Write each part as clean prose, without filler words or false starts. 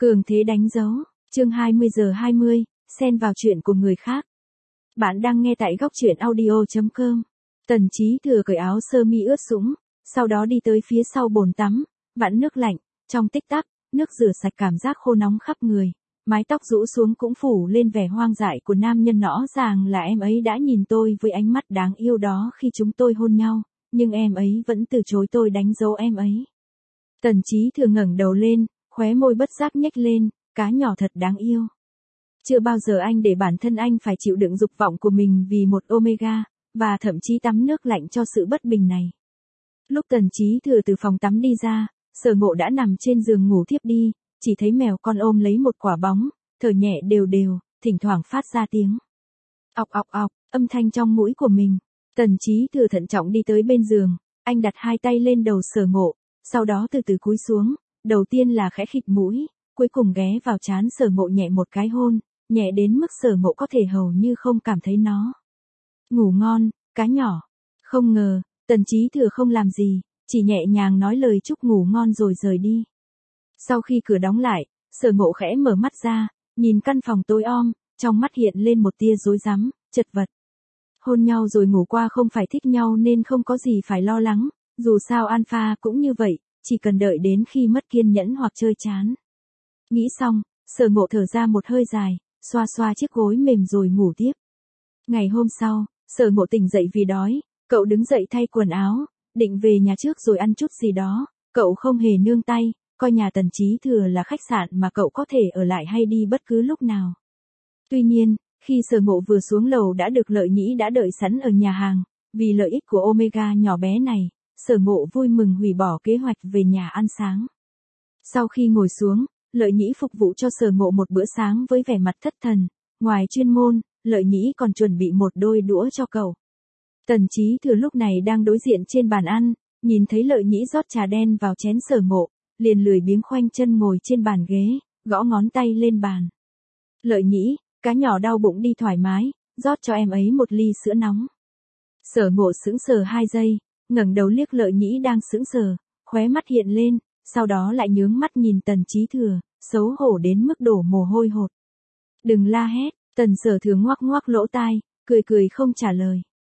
Cường thế đánh dấu, chương 20:20, xen vào chuyện của người khác. Bạn đang nghe tại góc truyện audio.com. Tần Chí Thừa cởi áo sơ mi ướt sũng, sau đó đi tới phía sau bồn tắm, vặn nước lạnh, trong tích tắc, nước rửa sạch cảm giác khô nóng khắp người. Mái tóc rũ xuống cũng phủ lên vẻ hoang dại của nam nhân, rõ ràng là em ấy đã nhìn tôi với ánh mắt đáng yêu đó khi chúng tôi hôn nhau, nhưng em ấy vẫn từ chối tôi đánh dấu em ấy. Tần Chí Thừa ngẩng đầu lên, khóe môi bất giác nhếch lên, cá nhỏ thật đáng yêu. Chưa bao giờ anh để bản thân anh phải chịu đựng dục vọng của mình vì một omega, và thậm chí tắm nước lạnh cho sự bất bình này. Lúc Tần Chí Thừa từ phòng tắm đi ra, Sở Ngộ đã nằm trên giường ngủ thiếp đi, chỉ thấy mèo con ôm lấy một quả bóng, thở nhẹ đều đều, thỉnh thoảng phát ra tiếng ọc ọc ọc, âm thanh trong mũi của mình. Tần Chí Thừa thận trọng đi tới bên giường, anh đặt hai tay lên đầu Sở Ngộ, sau đó từ từ cúi xuống, đầu tiên là khẽ khịt mũi, cuối cùng ghé vào trán Sở Ngộ nhẹ một cái hôn, nhẹ đến mức Sở Ngộ có thể hầu như không cảm thấy nó. Ngủ ngon, cá nhỏ. Không ngờ, Tần Chí Thừa không làm gì, chỉ nhẹ nhàng nói lời chúc ngủ ngon rồi rời đi. Sau khi cửa đóng lại, Sở Ngộ khẽ mở mắt ra, nhìn căn phòng tối om, trong mắt hiện lên một tia rối rắm, chật vật. Hôn nhau rồi ngủ qua không phải thích nhau nên không có gì phải lo lắng, dù sao Alpha cũng như vậy, chỉ cần đợi đến khi mất kiên nhẫn hoặc chơi chán. Nghĩ xong, Sở Ngộ thở ra một hơi dài, xoa xoa chiếc gối mềm rồi ngủ tiếp. Ngày hôm sau, Sở Ngộ tỉnh dậy vì đói, cậu đứng dậy thay quần áo, định về nhà trước rồi ăn chút gì đó, cậu không hề nương tay, coi nhà Tần Chí Thừa là khách sạn mà cậu có thể ở lại hay đi bất cứ lúc nào. Tuy nhiên, khi Sở Ngộ vừa xuống lầu đã được Lợi Nhĩ đã đợi sẵn ở nhà hàng, vì lợi ích của Omega nhỏ bé này, Sở Ngộ vui mừng hủy bỏ kế hoạch về nhà ăn sáng. Sau khi ngồi xuống, Lợi Nhĩ phục vụ cho Sở Ngộ một bữa sáng với vẻ mặt thất thần, ngoài chuyên môn, Lợi Nhĩ còn chuẩn bị một đôi đũa cho cậu. Tần Chí Thừa lúc này đang đối diện trên bàn ăn, nhìn thấy Lợi Nhĩ rót trà đen vào chén Sở Ngộ, liền lười biếng khoanh chân ngồi trên bàn ghế, gõ ngón tay lên bàn. Lợi Nhĩ, cá nhỏ đau bụng đi thoải mái, rót cho em ấy một ly sữa nóng. Sở Ngộ sững sờ 2 giây, ngẩng đầu liếc Lợi Nhĩ đang sững sờ, khóe mắt hiện lên, sau đó lại nhướng mắt nhìn Tần Chí Thừa, xấu hổ đến mức đổ mồ hôi hột. Đừng la hét, Tần Sở Thừa ngoác ngoác lỗ tai, cười cười không trả lời.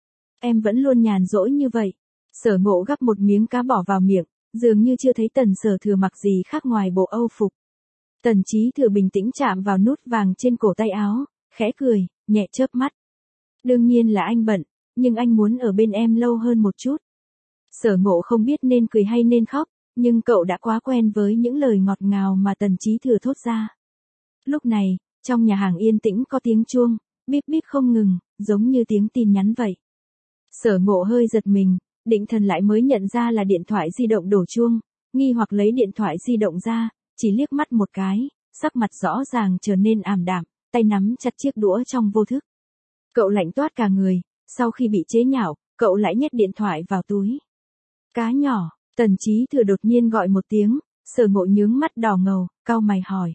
Em vẫn luôn nhàn rỗi như vậy. Sở Ngộ gắp một miếng cá bỏ vào miệng, dường như chưa thấy Tần Sở Thừa mặc gì khác ngoài bộ Âu phục. Tần Chí Thừa bình tĩnh chạm vào nút vàng trên cổ tay áo, khẽ cười, nhẹ chớp mắt. Đương nhiên là anh bận, nhưng anh muốn ở bên em lâu hơn một chút. Sở Ngộ không biết nên cười hay nên khóc, nhưng cậu đã quá quen với những lời ngọt ngào mà Tần Chí Thừa thốt ra. Lúc này, trong nhà hàng yên tĩnh có tiếng chuông, bíp bíp không ngừng, giống như tiếng tin nhắn vậy. Sở Ngộ hơi giật mình, định thần lại mới nhận ra là điện thoại di động đổ chuông, nghi hoặc lấy điện thoại di động ra, chỉ liếc mắt một cái, sắc mặt rõ ràng trở nên ảm đạm, tay nắm chặt chiếc đũa trong vô thức. Cậu lạnh toát cả người, sau khi bị chế nhạo, cậu lại nhét điện thoại vào túi. Cá nhỏ, Tần Chí Thừa đột nhiên gọi một tiếng, Sở Ngộ nhướng mắt đỏ ngầu, cau mày hỏi.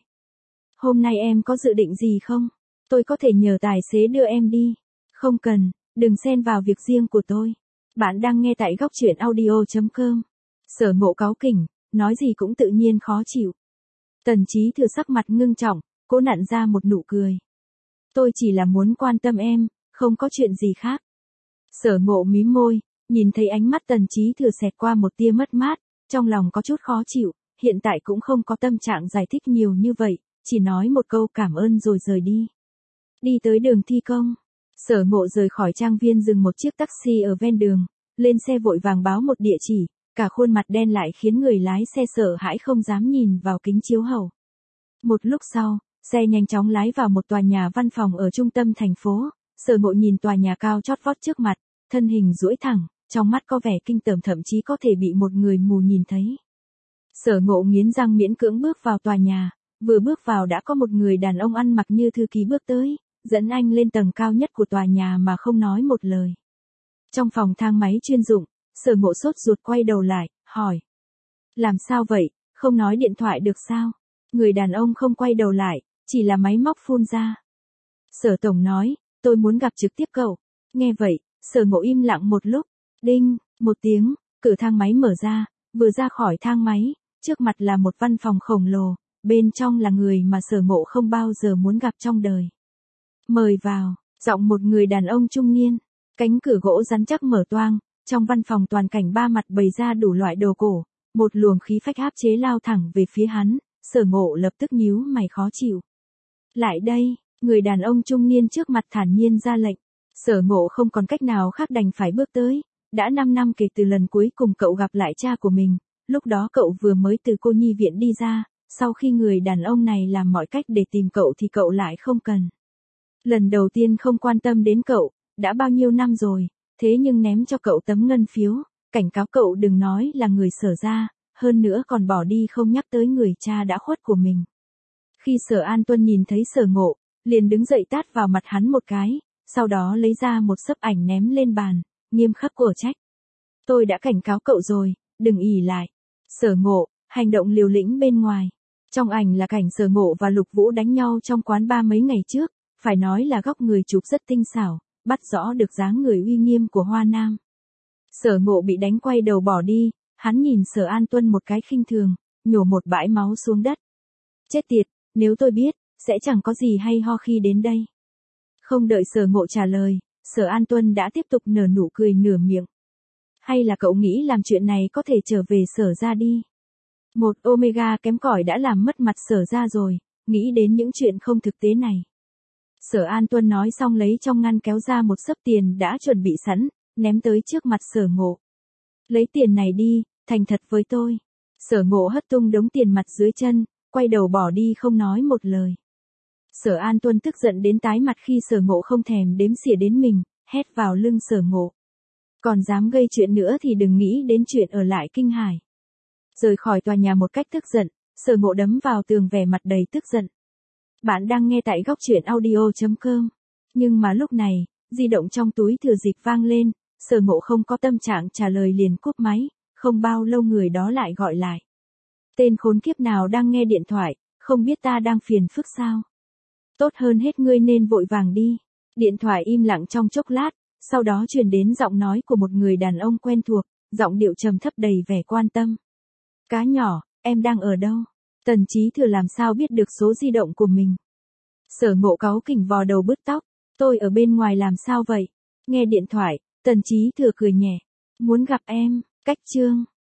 Hôm nay em có dự định gì không? Tôi có thể nhờ tài xế đưa em đi. Không cần, đừng xen vào việc riêng của tôi. Bạn đang nghe tại góc truyện audio.com. Sở Ngộ cáu kỉnh, nói gì cũng tự nhiên khó chịu. Tần Chí Thừa sắc mặt ngưng trọng, cố nặn ra một nụ cười. Tôi chỉ là muốn quan tâm em, không có chuyện gì khác. Sở Ngộ mím môi, nhìn thấy ánh mắt Tần Chí Thừa xẹt qua một tia mất mát, trong lòng có chút khó chịu, hiện tại cũng không có tâm trạng giải thích nhiều như vậy, chỉ nói một câu cảm ơn rồi rời đi. Đi tới đường thi công, Sở Ngộ rời khỏi trang viên dừng một chiếc taxi ở ven đường, lên xe vội vàng báo một địa chỉ, cả khuôn mặt đen lại khiến người lái xe sợ hãi không dám nhìn vào kính chiếu hậu. Một lúc sau, xe nhanh chóng lái vào một tòa nhà văn phòng ở trung tâm thành phố, Sở Ngộ nhìn tòa nhà cao chót vót trước mặt, thân hình duỗi thẳng, trong mắt có vẻ kinh tởm, thậm chí có thể bị một người mù nhìn thấy. Sở Ngộ nghiến răng miễn cưỡng bước vào tòa nhà, vừa bước vào đã có một người đàn ông ăn mặc như thư ký bước tới, dẫn anh lên tầng cao nhất của tòa nhà mà không nói một lời. Trong phòng thang máy chuyên dụng, Sở Ngộ sốt ruột quay đầu lại, hỏi. Làm sao vậy, không nói điện thoại được sao? Người đàn ông không quay đầu lại, chỉ là máy móc phun ra. Sở Tổng nói, tôi muốn gặp trực tiếp cậu. Nghe vậy, Sở Ngộ im lặng một lúc, đinh, một tiếng, cửa thang máy mở ra, vừa ra khỏi thang máy, trước mặt là một văn phòng khổng lồ, bên trong là người mà Sở Ngộ không bao giờ muốn gặp trong đời. Mời vào, giọng một người đàn ông trung niên, cánh cửa gỗ rắn chắc mở toang, trong văn phòng toàn cảnh ba mặt bày ra đủ loại đồ cổ, một luồng khí phách áp chế lao thẳng về phía hắn, Sở Ngộ lập tức nhíu mày khó chịu. Lại đây, người đàn ông trung niên trước mặt thản nhiên ra lệnh. Sở Ngộ không còn cách nào khác đành phải bước tới. Đã 5 năm kể từ lần cuối cùng cậu gặp lại cha của mình, lúc đó cậu vừa mới từ cô nhi viện đi ra, sau khi người đàn ông này làm mọi cách để tìm cậu thì cậu lại không cần. Lần đầu tiên không quan tâm đến cậu, đã bao nhiêu năm rồi, thế nhưng ném cho cậu tấm ngân phiếu, cảnh cáo cậu đừng nói là người Sở gia, hơn nữa còn bỏ đi không nhắc tới người cha đã khuất của mình. Khi Sở An Tuân nhìn thấy Sở Ngộ, liền đứng dậy tát vào mặt hắn một cái, sau đó lấy ra một xấp ảnh ném lên bàn, nghiêm khắc của trách. Tôi đã cảnh cáo cậu rồi, đừng ỷ lại. Sở Ngộ, hành động liều lĩnh bên ngoài. Trong ảnh là cảnh Sở Ngộ và Lục Vũ đánh nhau trong quán bar mấy ngày trước, phải nói là góc người chụp rất tinh xảo, bắt rõ được dáng người uy nghiêm của Hoa Nam. Sở Ngộ bị đánh quay đầu bỏ đi, hắn nhìn Sở An Tuân một cái khinh thường, nhổ một bãi máu xuống đất. Chết tiệt, nếu tôi biết, sẽ chẳng có gì hay ho khi đến đây. Không đợi Sở Ngộ trả lời, Sở An Tuân đã tiếp tục nở nụ cười nửa miệng. Hay là cậu nghĩ làm chuyện này có thể trở về Sở gia đi? Một Omega kém cỏi đã làm mất mặt Sở gia rồi, nghĩ đến những chuyện không thực tế này. Sở An Tuân nói xong lấy trong ngăn kéo ra một xấp tiền đã chuẩn bị sẵn, ném tới trước mặt Sở Ngộ. Lấy tiền này đi, thành thật với tôi. Sở Ngộ hất tung đống tiền mặt dưới chân, quay đầu bỏ đi không nói một lời. Sở An Tuân tức giận đến tái mặt khi Sở Ngộ không thèm đếm xỉa đến mình, hét vào lưng Sở Ngộ. Còn dám gây chuyện nữa thì đừng nghĩ đến chuyện ở lại Kinh Hải. Rời khỏi tòa nhà một cách tức giận, Sở Ngộ đấm vào tường vẻ mặt đầy tức giận. Bạn đang nghe tại góc truyện audio.com. Nhưng mà lúc này, di động trong túi thừa dịp vang lên, Sở Ngộ không có tâm trạng trả lời liền cúp máy, không bao lâu người đó lại gọi lại. Tên khốn kiếp nào đang nghe điện thoại, không biết ta đang phiền phức sao? Tốt hơn hết ngươi nên vội vàng đi. Điện thoại im lặng trong chốc lát, sau đó truyền đến giọng nói của một người đàn ông quen thuộc, giọng điệu trầm thấp đầy vẻ quan tâm. Cá nhỏ, em đang ở đâu? Tần Chí Thừa làm sao biết được số di động của mình? Sở Ngộ cáu kỉnh vò đầu bứt tóc, tôi ở bên ngoài làm sao vậy? Nghe điện thoại, Tần Chí Thừa cười nhẹ. Muốn gặp em, cách chương.